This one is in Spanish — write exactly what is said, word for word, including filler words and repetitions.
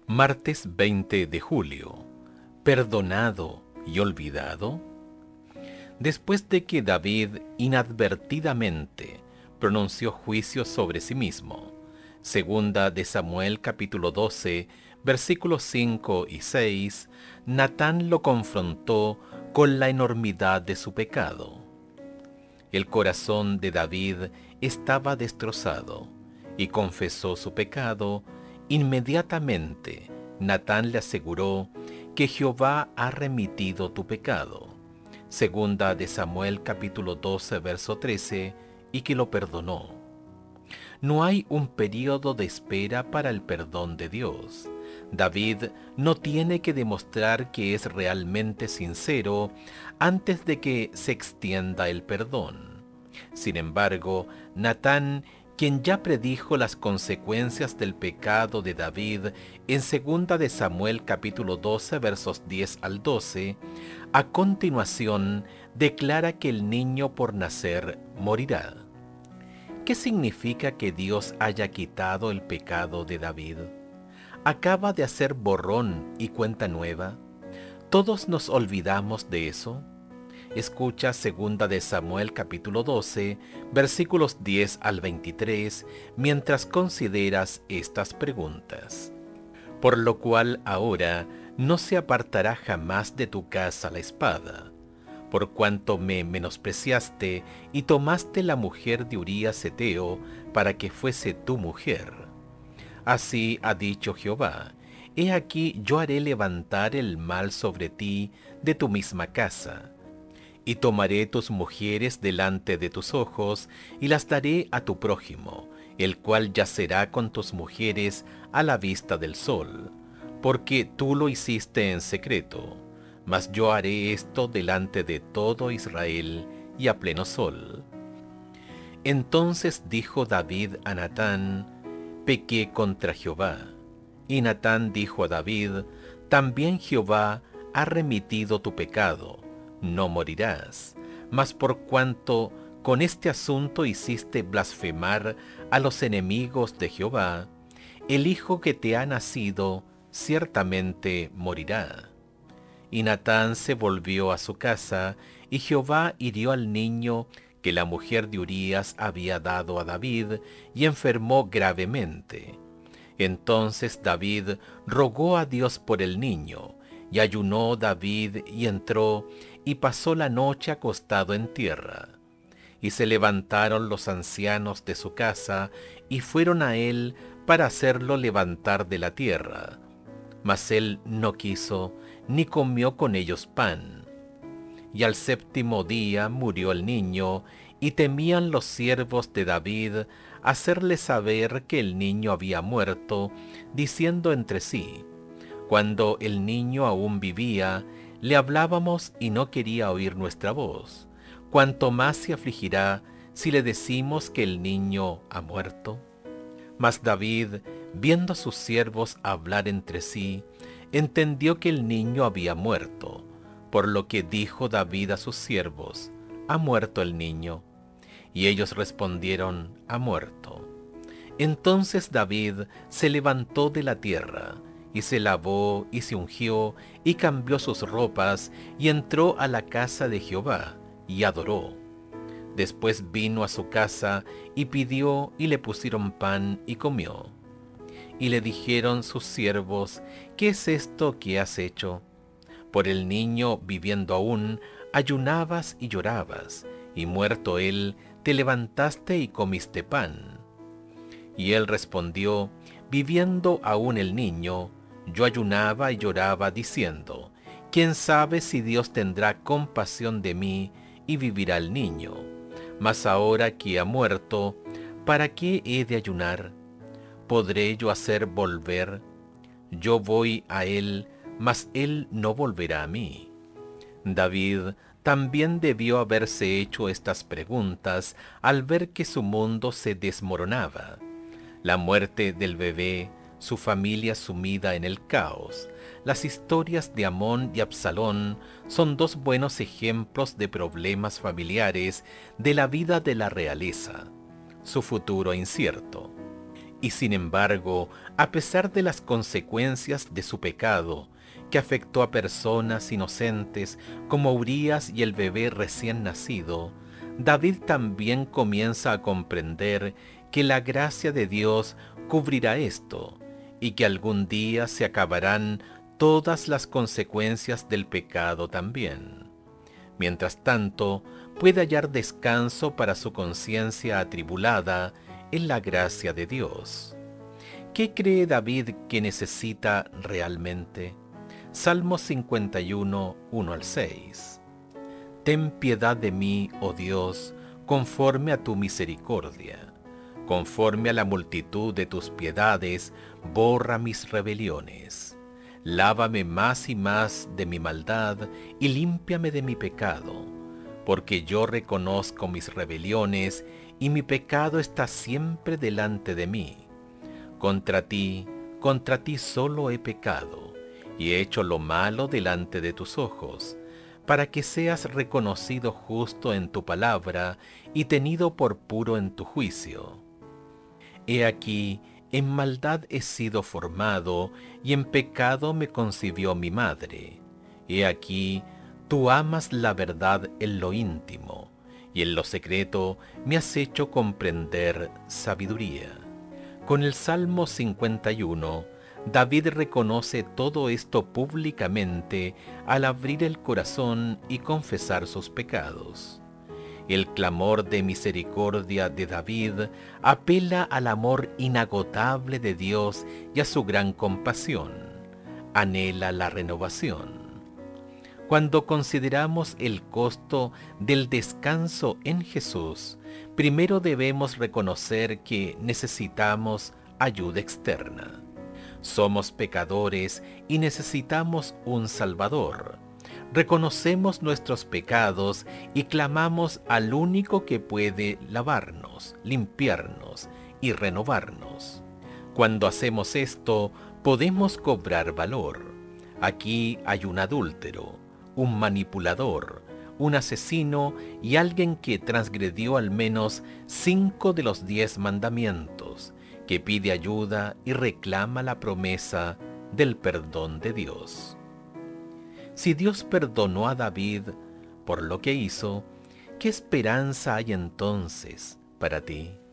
Martes veinte de julio. ¿Perdonado y olvidado? Después de que David inadvertidamente pronunció juicio sobre sí mismo, segunda de Samuel capítulo doce, versículos cinco y seis, Natán lo confrontó con la enormidad de su pecado. El corazón de David estaba destrozado y confesó su pecado. Inmediatamente Natán le aseguró que Jehová ha remitido tu pecado, segunda de Samuel capítulo doce verso trece, y que lo perdonó. No hay un período de espera para el perdón de Dios. David no tiene que demostrar que es realmente sincero antes de que se extienda el perdón. Sin embargo, Natán, quien ya predijo las consecuencias del pecado de David en segunda de Samuel capítulo doce versos diez al doce, a continuación declara que el niño por nacer morirá. ¿Qué significa que Dios haya quitado el pecado de David? ¿Acaba de hacer borrón y cuenta nueva? ¿Todos nos olvidamos de eso? Escucha segunda de Samuel capítulo doce, versículos diez al veintitrés, mientras consideras estas preguntas. Por lo cual ahora no se apartará jamás de tu casa la espada, por cuanto me menospreciaste y tomaste la mujer de Urías Heteo para que fuese tu mujer. Así ha dicho Jehová: he aquí yo haré levantar el mal sobre ti de tu misma casa, y tomaré tus mujeres delante de tus ojos, y las daré a tu prójimo, el cual yacerá con tus mujeres a la vista del sol, porque tú lo hiciste en secreto, mas yo haré esto delante de todo Israel y a pleno sol. Entonces dijo David a Natán: pequé contra Jehová. Y Natán dijo a David: también Jehová ha remitido tu pecado, no morirás. Mas por cuanto con este asunto hiciste blasfemar a los enemigos de Jehová, el hijo que te ha nacido ciertamente morirá. Y Natán se volvió a su casa, y Jehová hirió al niño que la mujer de Urías había dado a David, y enfermó gravemente. Entonces David rogó a Dios por el niño, y ayunó David y entró, y pasó la noche acostado en tierra. Y se levantaron los ancianos de su casa, y fueron a él para hacerlo levantar de la tierra. Mas él no quiso, ni comió con ellos pan. Y al séptimo día murió el niño, y temían los siervos de David hacerle saber que el niño había muerto, diciendo entre sí: cuando el niño aún vivía, le hablábamos y no quería oír nuestra voz. ¿Cuánto más se afligirá si le decimos que el niño ha muerto? Mas David, viendo a sus siervos hablar entre sí, entendió que el niño había muerto, por lo que dijo David a sus siervos: ¿ha muerto el niño? Y ellos respondieron: ha muerto. Entonces David se levantó de la tierra, y se lavó y se ungió, y cambió sus ropas, y entró a la casa de Jehová, y adoró. Después vino a su casa, y pidió, y le pusieron pan, y comió. Y le dijeron sus siervos: ¿qué es esto que has hecho? Por el niño viviendo aún, ayunabas y llorabas, y muerto él, te levantaste y comiste pan. Y él respondió: viviendo aún el niño, yo ayunaba y lloraba, diciendo: ¿quién sabe si Dios tendrá compasión de mí y vivirá el niño? Mas ahora que ha muerto, ¿para qué he de ayunar? ¿Podré yo hacer volver? Yo voy a él, mas él no volverá a mí. David también debió haberse hecho estas preguntas al ver que su mundo se desmoronaba. La muerte del bebé, su familia sumida en el caos. Las historias de Amón y Absalón son dos buenos ejemplos de problemas familiares de la vida de la realeza, su futuro incierto. Y sin embargo, a pesar de las consecuencias de su pecado, que afectó a personas inocentes como Urías y el bebé recién nacido, David también comienza a comprender que la gracia de Dios cubrirá esto y que algún día se acabarán todas las consecuencias del pecado también. Mientras tanto, puede hallar descanso para su conciencia atribulada en la gracia de Dios. ¿Qué cree David que necesita realmente? Salmo cincuenta y uno, uno al seis. Ten piedad de mí, oh Dios, conforme a tu misericordia. Conforme a la multitud de tus piedades, borra mis rebeliones. Lávame más y más de mi maldad y límpiame de mi pecado, porque yo reconozco mis rebeliones y mi pecado está siempre delante de mí. Contra ti, contra ti solo he pecado, y he hecho lo malo delante de tus ojos, para que seas reconocido justo en tu palabra y tenido por puro en tu juicio. He aquí, en maldad he sido formado, y en pecado me concibió mi madre. He aquí, tú amas la verdad en lo íntimo, y en lo secreto me has hecho comprender sabiduría. Con el Salmo cincuenta y uno, David reconoce todo esto públicamente al abrir el corazón y confesar sus pecados. El clamor de misericordia de David apela al amor inagotable de Dios y a su gran compasión. Anhela la renovación. Cuando consideramos el costo del descanso en Jesús, primero debemos reconocer que necesitamos ayuda externa. Somos pecadores y necesitamos un Salvador. Reconocemos nuestros pecados y clamamos al único que puede lavarnos, limpiarnos y renovarnos. Cuando hacemos esto, podemos cobrar valor. Aquí hay un adúltero, un manipulador, un asesino y alguien que transgredió al menos cinco de los diez mandamientos, que pide ayuda y reclama la promesa del perdón de Dios. Si Dios perdonó a David por lo que hizo, ¿qué esperanza hay entonces para ti?